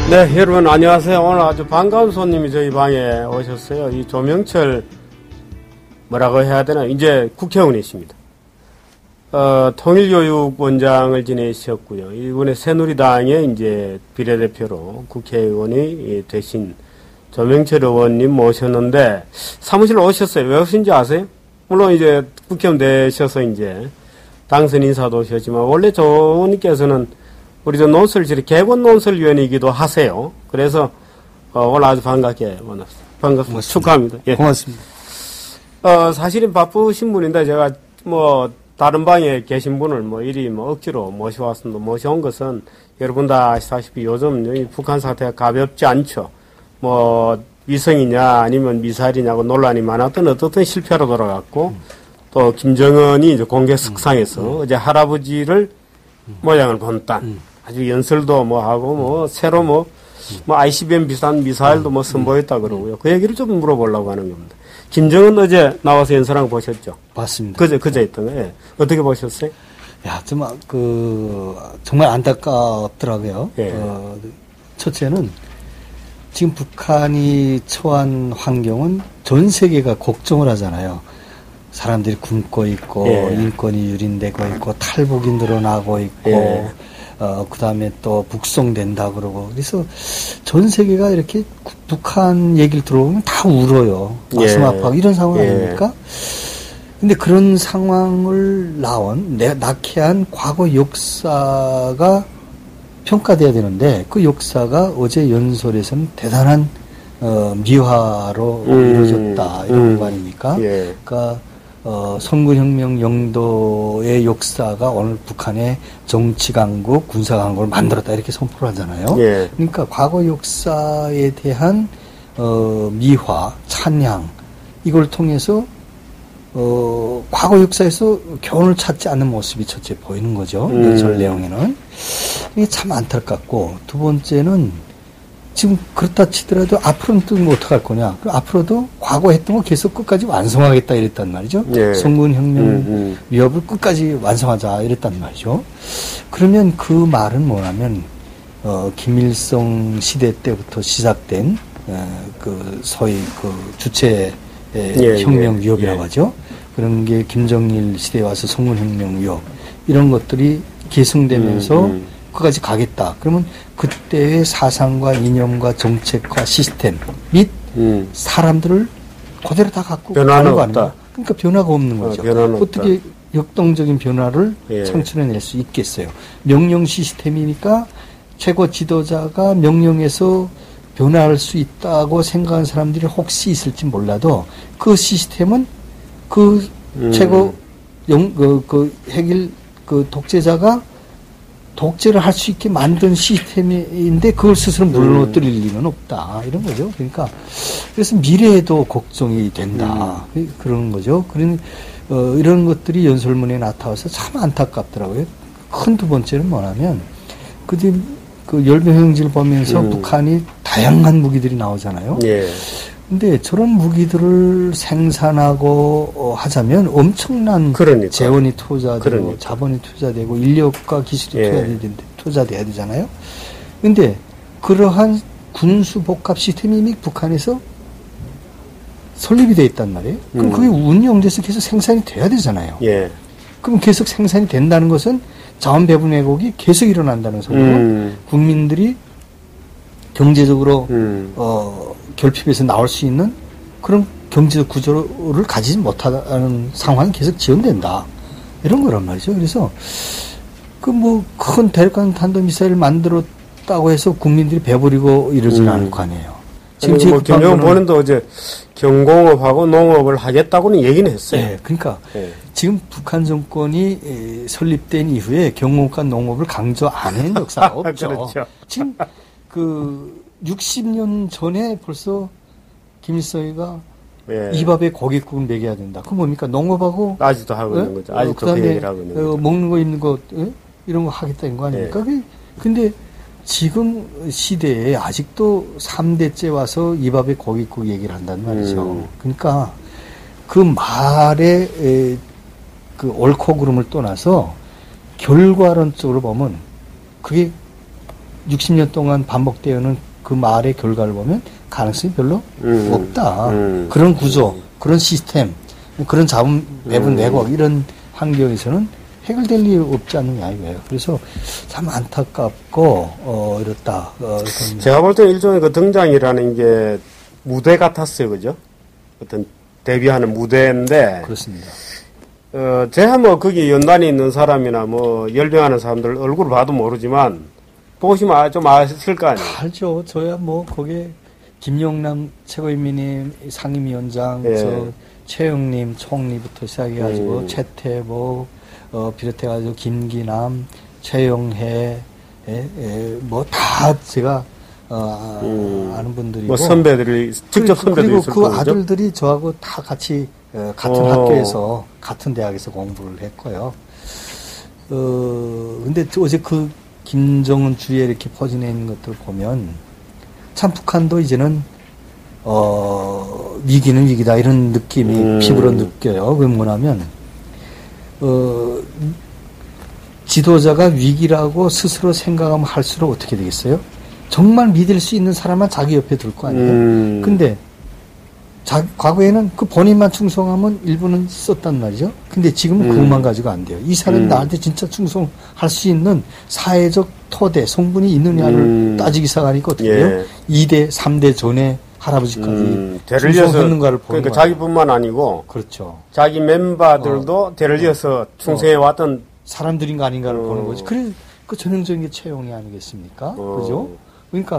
네, 여러분 안녕하세요. 오늘 아주 반가운 손님이 저희 방에 오셨어요. 이 조명철 뭐라고 해야 되나 이제 국회의원이십니다. 통일교육원장을 지내셨고요. 이번에 새누리당의 이제 비례대표로 국회의원이 되신 조명철 의원님 모셨는데 사무실로 오셨어요. 왜 오신지 아세요? 물론 이제 국회의원 되셔서 이제 당선 인사도 오셨지만 원래 조 의원님께서는 우리 저 논설실의 개건 논설위원이기도 하세요. 그래서 오늘 아주 반갑게 만났습니다. 반갑습니다. 축하합니다. 예. 고맙습니다. 사실은 바쁘신 분인데 제가 뭐 다른 방에 계신 분을 뭐 이리 뭐 억지로 모셔왔습니다. 모셔온 것은 여러분 다 아시다시피 요즘 이 북한 사태가 가볍지 않죠. 뭐 위성이냐 아니면 미사일이냐고 논란이 많았던 어떻든 실패로 돌아갔고 또 김정은이 이제 공개 석상에서 어제 할아버지를 모양을 본딴 아주 연설도 뭐 하고 뭐 새로 뭐 ICBM 비슷한 미사일도 뭐 선보였다 그러고요. 그 얘기를 좀 물어보려고 하는 겁니다. 김정은 어제 나와서 연설한 거 보셨죠? 봤습니다. 그제 했던 거예요. 어떻게 보셨어요? 야, 정말 안타깝더라고요. 예. 첫째는 지금 북한이 처한 환경은 전 세계가 걱정을 하잖아요. 사람들이 굶고 있고, 예. 인권이 유린되고 있고, 탈북이 늘어나고 있고, 예. 그 다음에 또 북송된다 그러고. 그래서 전 세계가 이렇게 북한 얘기를 들어보면 다 울어요. 가슴 예. 아파하고 이런 상황 예. 아닙니까? 근데 그런 상황을 낳게 한 과거 역사가 평가돼야 되는데 그 역사가 어제 연설에서는 대단한 미화로 이루어졌다 이런 거 아닙니까? 예. 그러니까 선군혁명 영도의 역사가 오늘 북한의 정치강국, 군사강국을 만들었다 이렇게 선포를 하잖아요. 예. 그러니까 과거 역사에 대한 미화, 찬양 이걸 통해서 과거 역사에서 교훈을 찾지 않는 모습이 첫째 보이는 거죠. 연설 내용에는. 이게 참 안타깝고, 두 번째는 지금 그렇다 치더라도 앞으로는 또 뭐 어떡할 거냐. 앞으로도 과거 했던 거 계속 끝까지 완성하겠다 이랬단 말이죠. 예. 선군혁명 위협을 끝까지 완성하자 이랬단 말이죠. 그러면 그 말은 뭐냐면, 김일성 시대 때부터 시작된, 그 소위 그 주체 혁명 위협이라고 하죠. 그런 게 김정일 시대에 와서 선군혁명 위협 이런 것들이 계승되면서 그까지 가겠다. 그러면 그때의 사상과 이념과 정책과 시스템 및 사람들을 그대로 다 갖고 가는 거 아닙니까? 그러니까 변화가 없는 거죠. 어떻게 역동적인 변화를 예. 창출해낼 수 있겠어요. 명령 시스템이니까 최고 지도자가 명령에서 변화할 수 있다고 생각하는 사람들이 혹시 있을지 몰라도 그 시스템은 그 최고 핵일 그 독재자가 독재를 할 수 있게 만든 시스템인데 그걸 스스로 무너뜨릴 리는 없다. 이런 거죠. 그러니까 그래서 미래에도 걱정이 된다. 그런 거죠. 이런 것들이 연설문에 나타나서 참 안타깝더라고요. 큰 두 번째는 뭐냐면 그 열병행진을 보면서 북한이 다양한 무기들이 나오잖아요. 예. 근데 저런 무기들을 생산하고 하자면 엄청난 그러니까. 재원이 투자되고 그러니까. 자본이 투자되고 인력과 기술이 예. 투자돼야 되잖아요. 근데 그러한 군수 복합 시스템이 이미 북한에서 설립이 돼 있단 말이에요. 그럼 그게 운영돼서 계속 생산이 돼야 되잖아요. 예. 그럼 계속 생산이 된다는 것은 자원 배분 왜곡이 계속 일어난다는 소리로 국민들이 경제적으로 결핍에서 나올 수 있는 그런 경제적 구조를 가지지 못하는 상황이 계속 지연된다. 이런 거란 말이죠. 그래서 큰 대륙간 탄도미사일을 만들었다고 해서 국민들이 배부리고 이러지는 않을 거 아니에요. 지금 김정은 본인도 어제 경공업하고 농업을 하겠다고는 얘기는 했어요. 네, 그러니까 지금 북한 정권이 설립된 이후에 경공업과 농업을 강조 안 한 역사가 없죠. 그렇죠. 지금 60년 전에 벌써 김일성이가 예. 이 밥에 고깃국을 먹여야 된다. 그건 뭡니까? 농업하고 아직도 하고 있는 거죠. 아직도 그 얘기를 하고 있는 거죠. 먹는 거, 입는 거, 이런 거 하겠다는 거 아닙니까? 근데 지금 시대에 아직도 3대째 와서 이 밥에 고깃국 얘기를 한단 말이죠. 그러니까 그 말의 그 옳고 그름을 떠나서 결과론적으로 보면 그게 60년 동안 반복되어오는 그 말의 결과를 보면 가능성이 별로 없다. 그런 구조, 그런 시스템, 그런 자본 배분 왜곡 이런 환경에서는 해결될 일 없지 않느냐 이거예요. 그래서 참 안타깝고 이렇다. 제가 볼 때는 일종의 그 등장이라는 게 무대 같았어요, 그죠? 어떤 데뷔하는 무대인데. 그렇습니다. 제가 뭐 거기 연단이 있는 사람이나 뭐 열병하는 사람들 얼굴을 봐도 모르지만 보시면 좀 아실 거 아니에요. 알죠. 저야 뭐 거기에 김용남 최고인민위 상임위원장, 예. 최영림 총리부터 시작해가지고 최태복 비롯해가지고 김기남, 최영해, 뭐 다 제가 아는 분들이고. 뭐 선배들이 직접 선배들이 그리고 있을 그 거죠? 아들들이 저하고 다 같이 같은 학교에서 같은 대학에서 공부를 했고요. 근데 어제 그 김정은 주위에 이렇게 퍼지는 있는 것들을 보면 참 북한도 이제는 위기는 위기다 이런 느낌이 피부로 느껴요. 그게 뭐냐면 지도자가 위기라고 스스로 생각하면 할수록 어떻게 되겠어요? 정말 믿을 수 있는 사람만 자기 옆에 둘 거 아니에요? 근데 과거에는 그 본인만 충성하면 일부는 썼단 말이죠. 근데 지금은 그것만 가지고 안 돼요. 이 사람이 나한테 진짜 충성할 수 있는 사회적 토대, 성분이 있느냐를 따지기 시작하니까 어떻게 해요? 2대, 3대 전에 할아버지까지 충성했는가를 보는 그러니까 거예요. 자기뿐만 아니고 그렇죠. 자기 멤버들도 대를 이어서 충성해왔던 사람들인가 아닌가를 보는 거지. 그래, 그 전형적인 게 채용이 아니겠습니까? 그죠? 그러니까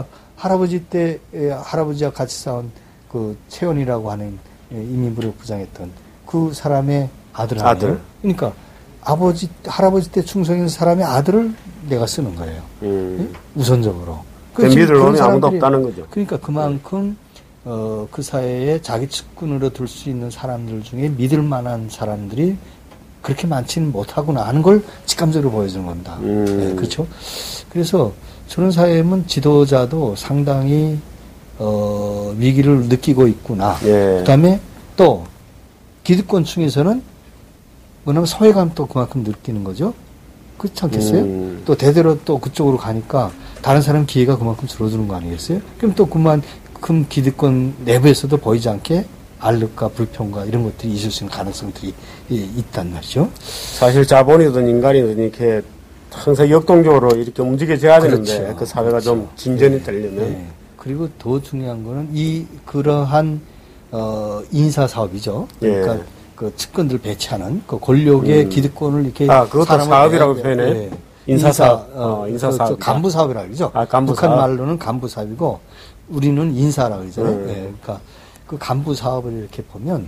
할아버지와 같이 싸운 그 채원이라고 하는 이민부력 부장했던 그 사람의 아들 아니에요? 그러니까 할아버지 때 충성인 사람의 아들을 내가 쓰는 거예요. 우선적으로. 믿을 놈이 아무도 없다는 거죠. 그러니까 그만큼 그 사회에 자기 측근으로 둘 수 있는 사람들 중에 믿을 만한 사람들이 그렇게 많지는 못하구나 하는 걸 직감적으로 보여주는 겁니다. 네, 그렇죠? 그래서 저런 사회는 지도자도 상당히 위기를 느끼고 있구나. 그 다음에 또 기득권층에서는 뭐냐면 소외감도 그만큼 느끼는 거죠. 그렇지 않겠어요? 또 대대로 또 그쪽으로 가니까 다른 사람 기회가 그만큼 줄어드는 거 아니겠어요? 그럼 또 그만큼 기득권 내부에서도 보이지 않게 알력과 불평과 이런 것들이 있을 수 있는 가능성들이 있단 말이죠. 사실 자본이든 인간이든 이렇게 항상 역동적으로 이렇게 움직여져야 되는데 그렇죠. 그 사회가 좀 진전이 되려면. 네. 그리고 더 중요한 거는 그러한 인사 사업이죠. 그러니까 그 측근들 배치하는 그 권력의 기득권을 이렇게 그것도 사업이라고 표현해. 인사 사업. 간부 사업이라고 그러죠. 간부 북한 사업. 말로는 간부 사업이고 우리는 인사라고 그러잖아요. 그러니까 그 간부 사업을 이렇게 보면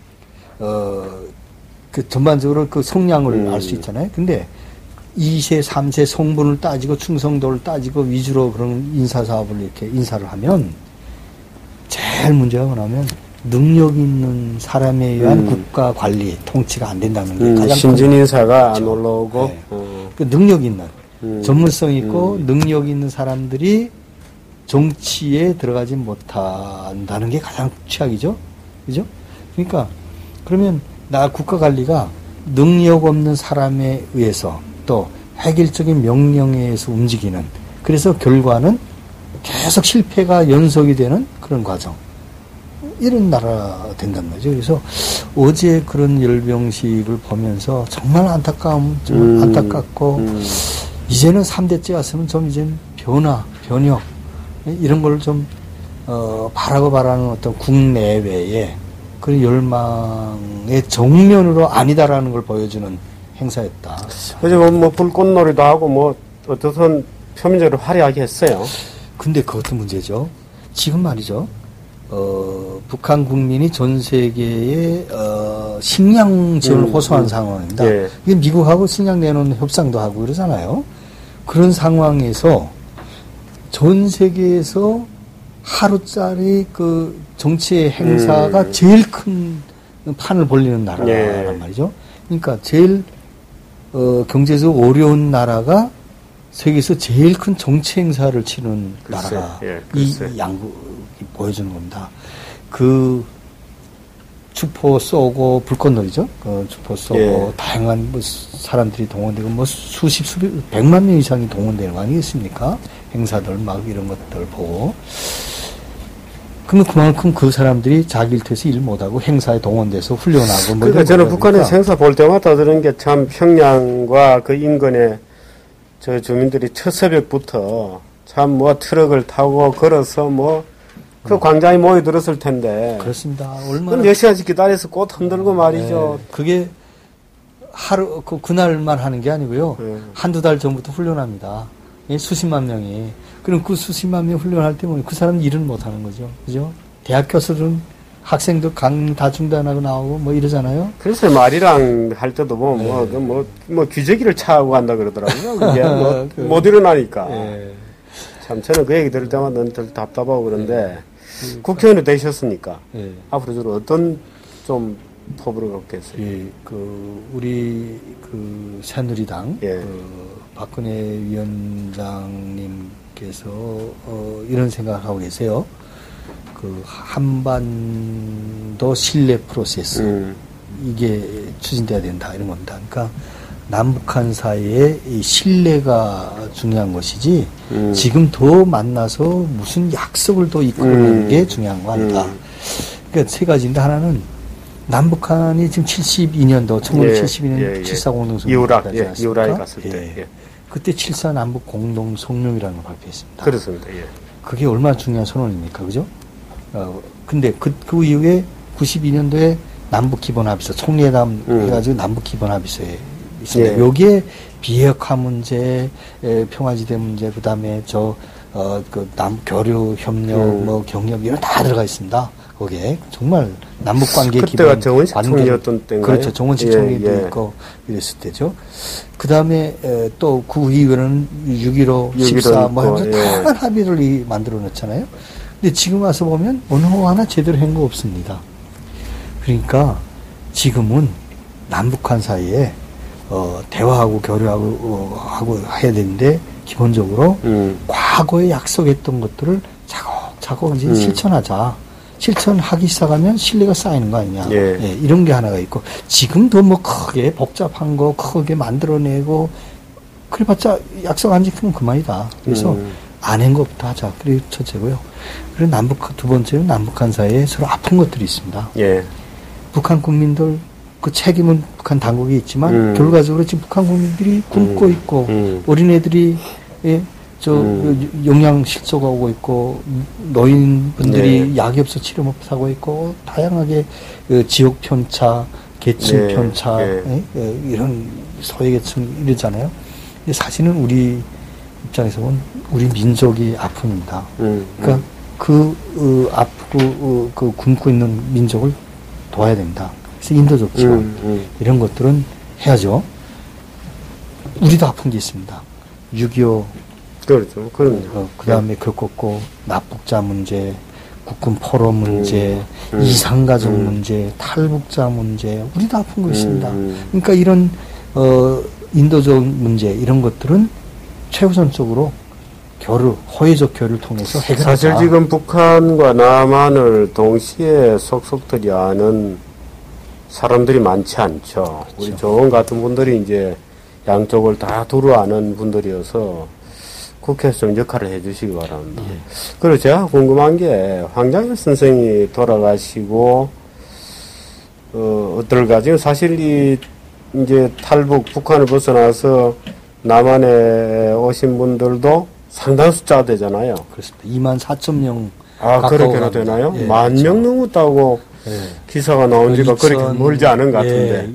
그 전반적으로 그 성향을 알 수 있잖아요. 근데 2세, 3세 성분을 따지고 충성도를 따지고 위주로 그런 인사 사업을 이렇게 인사를 하면 제일 문제가 뭐냐면 능력 있는 사람에 의한 국가 관리, 통치가 안 된다는 게 가장 신진 인사가 안 올라오고 네. 그 능력 있는 전문성 있고 능력 있는 사람들이 정치에 들어가지 못한다는 게 가장 최악이죠. 그죠? 그러니까 그러면 나 국가 관리가 능력 없는 사람에 의해서 또 획일적인 명령에 의해서 움직이는 그래서 결과는 계속 실패가 연속이 되는 그런 과정. 이런 나라 된단 말이죠. 그래서 어제 그런 열병식을 보면서 정말 안타깝고 이제는 3대째 왔으면 좀 이제는 변혁 이런 걸 좀 바라는 어떤 국내외의 그런 열망의 정면으로 아니다라는 걸 보여주는 행사였다. 그래서 뭐 불꽃놀이도 하고 뭐 어떻든 표면적으로 화려하게 했어요. 근데 그것도 문제죠. 지금 말이죠. 북한 국민이 전 세계에 식량 지원을 호소한 상황입니다. 이게 미국하고 식량 내놓는 협상도 하고 그러잖아요. 그런 상황에서 전 세계에서 하루짜리 그 정치 행사가 제일 큰 판을 벌리는 나라란 말이죠. 그러니까 제일 경제적으로 어려운 나라가 세계에서 제일 큰 정치 행사를 치는 나라가 이 양국이 보여주는 겁니다. 그 주포 쏘고 불꽃놀이죠. 주포 쏘고 다양한 뭐 사람들이 동원되고 뭐 수십 백만 명 이상이 동원되는 거 아니겠습니까? 행사들 막 이런 것들 보고. 그러면 그만큼 그 사람들이 자기 일터에서 일 못하고 행사에 동원돼서 훈련하고 뭐 그러니까 저는 북한에서 행사 볼 때마다 들은 게 참 평양과 그 인근에 저 주민들이 첫 새벽부터 참 뭐 트럭을 타고 걸어서 뭐 그 광장에 모여들었을 텐데. 그렇습니다. 얼마나. 그럼 몇 시간씩 기다려서 꽃 흔들고 말이죠. 네, 그게 하루, 그날만 하는 게 아니고요. 한두 달 전부터 훈련합니다. 예, 수십만 명이. 그럼 그 수십만 명 훈련할 때 그 사람 일은 못 하는 거죠. 그죠? 대학 교수들은 학생들 강 다 중단하고 나오고 뭐 이러잖아요. 그래서 말이랑 할 때도 뭐 귀재기를 차고 간다 그러더라고요. 그게 못 일어나니까. 참 저는 그 얘기 들을 때마다 늘 답답하고 그런데 국회의원이 되셨으니까 앞으로 주로 어떤 좀 포부를 갖겠어요? 우리 새누리당 예. 박근혜 위원장님께서 이런 생각을 하고 계세요. 한반도 신뢰 프로세스 이게 추진돼야 된다 이런 겁니다. 그러니까 남북한 사이에 이 신뢰가 중요한 것이지 지금 더 만나서 무슨 약속을 더 이끌어내는 게 중요한 거 아니다. 그러니까 세 가지인데 하나는 남북한이 지금 72년도 1972년 7.4 공동성명 이우라에 갔을 때 그때 7.4 남북 공동성명이라는 걸 발표했습니다. 그렇습니다. 그게 얼마나 중요한 선언입니까, 그죠? 근데 그 이후에 92년도에 남북 기본 합의서 총리회담 해가지고 남북 기본 합의서에 있습니다. 여기에 비핵화 문제, 평화지대 문제, 그 다음에 남 교류 협력, 뭐 경협 이런 다 들어가 있습니다. 거기에 정말 남북 관계 기본. 그때가 정원식 총리였던 때인가요? 그렇죠. 정원식 총리도 있고 이랬을 때죠. 그 다음에 또 그 이후에는 6.15, 14 뭐 하면서 다양한 합의를 만들어 놨잖아요. 근데 지금 와서 보면 어느 하나 제대로 한 거 없습니다. 그러니까 지금은 남북한 사이에 대화하고 교류하고 해야 되는데 기본적으로 과거에 약속했던 것들을 차곡차곡 이제 실천하자. 실천하기 시작하면 신뢰가 쌓이는 거 아니냐. 이런 게 하나가 있고 지금도 뭐 크게 복잡한 거 크게 만들어내고 그래봤자 약속 안 지키면 그만이다. 그래서 안 한 것부터 하자. 그게 첫째고요. 그리고 두 번째는 남북한 사이에 서로 아픈 것들이 있습니다. 북한 국민들 그 책임은 북한 당국이 있지만 결과적으로 지금 북한 국민들이 굶고 있고 어린애들이 영양 실조가 오고 있고 노인분들이 약이 없어 치료 못 하고 있고 다양하게 지역 편차, 계층 편차 이런 소외계층 이러잖아요. 근데 사실은 우리 입장에서 보면 우리 민족이 아픔입니다. 그러니까 아프고 굶고 있는 민족을 도와야 됩니다. 그래서 인도적 지원 이런 것들은 해야죠. 우리도 아픈 게 있습니다. 6.25 그렇죠. 그럼요. 그 다음에 겪었고 납북자 문제, 국군 포로 문제, 이상가족 문제, 탈북자 문제, 우리도 아픈 거 있습니다. 그러니까 이런 인도적 문제 이런 것들은 최우선적으로 호혜적 교류를 통해서 해결하자. 사실 지금 북한과 남한을 동시에 속속들이 아는 사람들이 많지 않죠. 그렇죠. 우리 조원 같은 분들이 이제 양쪽을 다 두루 아는 분들이어서 국회에서 좀 역할을 해주시기 바랍니다. 그리고 제가 궁금한 게 황장일 선생이 돌아가시고 어떨까 지금 사실 이제 탈북 북한을 벗어나서 남한에 오신 분들도 상당 숫자가 되잖아요. 그렇습니다. 24,000명. 그렇게나 되나요? 10,000명 넘었다고 기사가 나온 지가 그렇게 멀지 않은 것 같은데.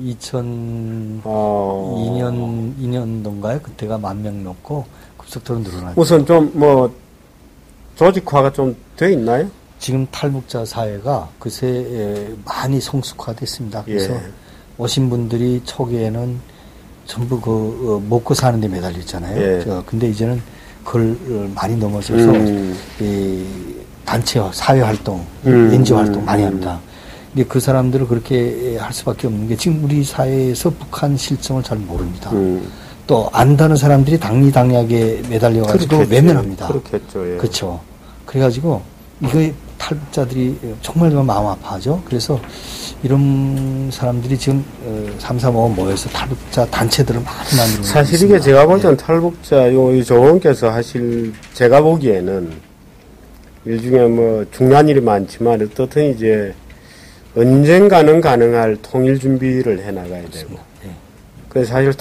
2002년도인가요? 그때가 10,000명 넘고 급속도로 늘어났죠. 우선 좀 조직화가 좀 돼 있나요? 지금 탈북자 사회가 그새 많이 성숙화됐습니다. 그래서 오신 분들이 초기에는 전부 먹고 사는 데 매달려 있잖아요. 근데 이제는 그걸 많이 넘어서서 이 단체 사회 활동, NGO 활동 많이 합니다. 근데 그 사람들을 그렇게 할 수밖에 없는 게 지금 우리 사회에서 북한 실정을 잘 모릅니다. 또 안다는 사람들이 당리당략에 매달려가지고 외면합니다. 그렇겠죠. 그렇죠. 그래가지고 이거 탈북자들이 정말 마음 아파하죠. 그래서 이런 사람들이 지금 335 모여서 탈북자 단체들을 많이 만들고 사실 있습니다. 이게 제가 볼 때는 탈북자 요 조원께서 하실 제가 보기에는 일중에 뭐 중요한 일이 많지만 어떻든 이제 언젠가는 가능할 통일 준비를 해 나가야 되고. 그래서 사실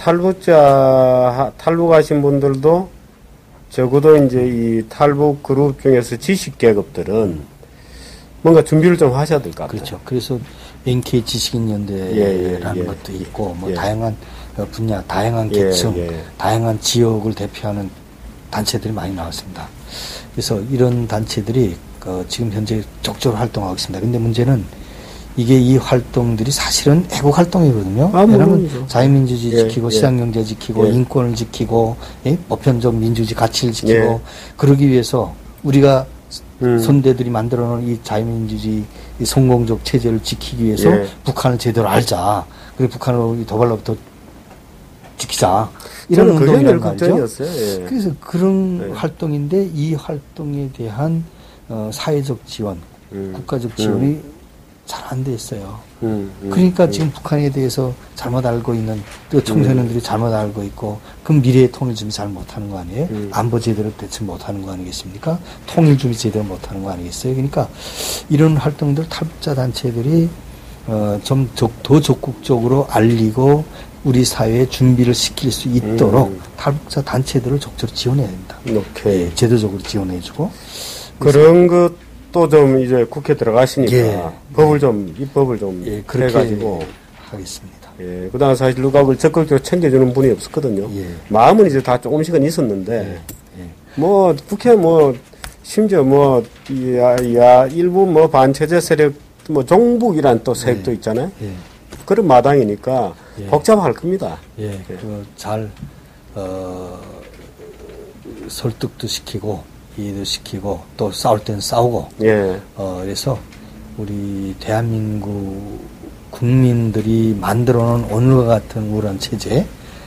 탈북하신 분들도 적어도 이제 이 탈북 그룹 중에서 지식 계급들은 뭔가 준비를 좀 하셔야 될 것 같아요. 그렇죠. 그래서 NK 지식인연대라는 것도 있고, 뭐 다양한 분야, 다양한 계층, 다양한 지역을 대표하는 단체들이 많이 나왔습니다. 그래서 이런 단체들이 지금 현재 적극적으로 활동하고 있습니다. 근데 문제는 이게 이 활동들이 사실은 애국 활동이거든요. 왜냐하면 자유민주주의 지키고 시장경제 지키고 인권을 지키고 보편적 민주주의 가치를 지키고 그러기 위해서 우리가 선대들이 만들어놓은 이 자유민주주의 이 성공적 체제를 지키기 위해서 북한을 제대로 알자. 그리고 북한을 도발로부터 지키자. 이런 운동이란 말이죠. 그래서 그런 활동인데 이 활동에 대한 사회적 지원, 국가적 지원이 잘 안 돼 있어요. 그러니까 지금 북한에 대해서 잘못 알고 있는 또 청소년들이 잘못 알고 있고 그 미래의 통일 준비 잘 못하는 거 아니에요? 안보 제대로 대처 못하는 거 아니겠습니까? 통일 준비 제대로 못하는 거 아니겠어요? 그러니까 이런 활동들 탈북자 단체들이 좀 더 적극적으로 알리고 우리 사회에 준비를 시킬 수 있도록 탈북자 단체들을 적극적으로 지원해야 된다. 오케이. 제도적으로 지원해주고 그런 것도 좀 이제 국회 들어가시니까 입법을 좀 해가지고 하겠습니다. 그다음 사실 누가 그걸 적극적으로 챙겨주는 분이 없었거든요. 마음은 이제 다 조금씩은 있었는데 뭐 국회 뭐 심지어 뭐 일부 뭐 반체제 세력 뭐 종북이란 또 세력도 있잖아요. 그런 마당이니까 복잡할 겁니다. 잘 설득도 시키고 이해도 시키고 또 싸울 때는 싸우고 그래서 우리 대한민국 국민들이 만들어놓은 오늘과 같은 우울한 체제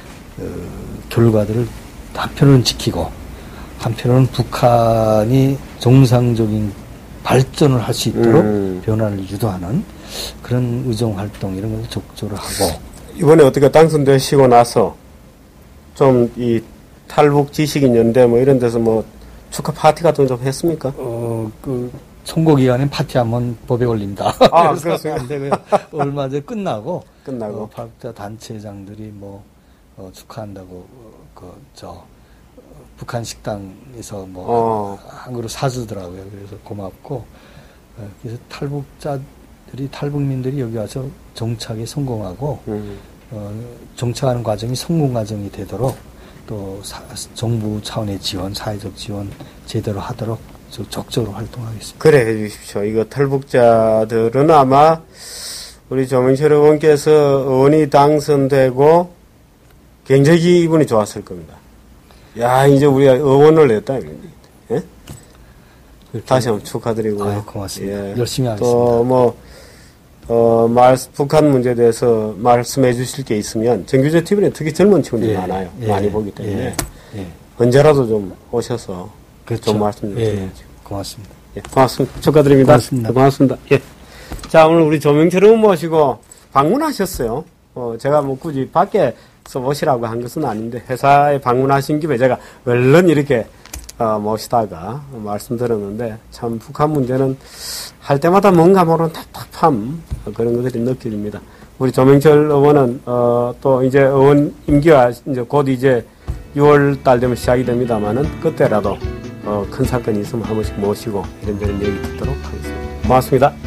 결과들을 한편으로는 지키고 한편으로는 북한이 정상적인 발전을 할 수 있도록 변화를 유도하는 그런 의정활동 이런 것을 적극적으로 하고 이번에 어떻게 당선되시고 나서 좀 이 탈북 지식인 연대 뭐 이런 데서 뭐 축하 파티 같은 거 좀 했습니까? 선거 기간엔 파티하면 법에 걸린다. 그렇습니다. 안 되고요. 얼마 전에 끝나고 탈북자 단체장들이 축하한다고 북한 식당에서 한 그릇 사주더라고요. 그래서 고맙고 그래서 탈북민들이 여기 와서 정착에 성공하고 정착하는 과정이 성공 과정이 되도록 또 정부 차원의 지원, 사회적 지원 제대로 하도록 적극적으로 활동하겠습니다. 그래 해주십시오. 이거 탈북자들은 아마 우리 조명철 의원께서 의원이 당선되고 굉장히 기분이 좋았을 겁니다. 야, 이제 우리가 의원을 냈다. 다시 한번 축하드리고. 고맙습니다. 열심히 하겠습니다. 또 북한 문제에 대해서 말씀해 주실 게 있으면 정규제 TV는 특히 젊은 친구들이 많아요. 많이 보기 때문에 언제라도 좀 오셔서 좀 말씀 좀 드려야죠. 고맙습니다. 고맙습니다. 축하드립니다. 고맙습니다. 자, 오늘 우리 조명철 의원 모시고 방문하셨어요. 제가 뭐 굳이 밖에서 오시라고 한 것은 아닌데 회사에 방문하신 김에 제가 얼른 이렇게 모시다가 말씀드렸는데 참 북한 문제는 할 때마다 뭔가 모르는 답답함 그런 것들이 느껴집니다. 우리 조명철 의원은 또 이제 의원 임기가 이제 곧 이제 6월 달 되면 시작이 됩니다만은 그때라도 큰 사건이 있으면 한 번씩 모시고 이런저런 얘기 듣도록 하겠습니다. 고맙습니다.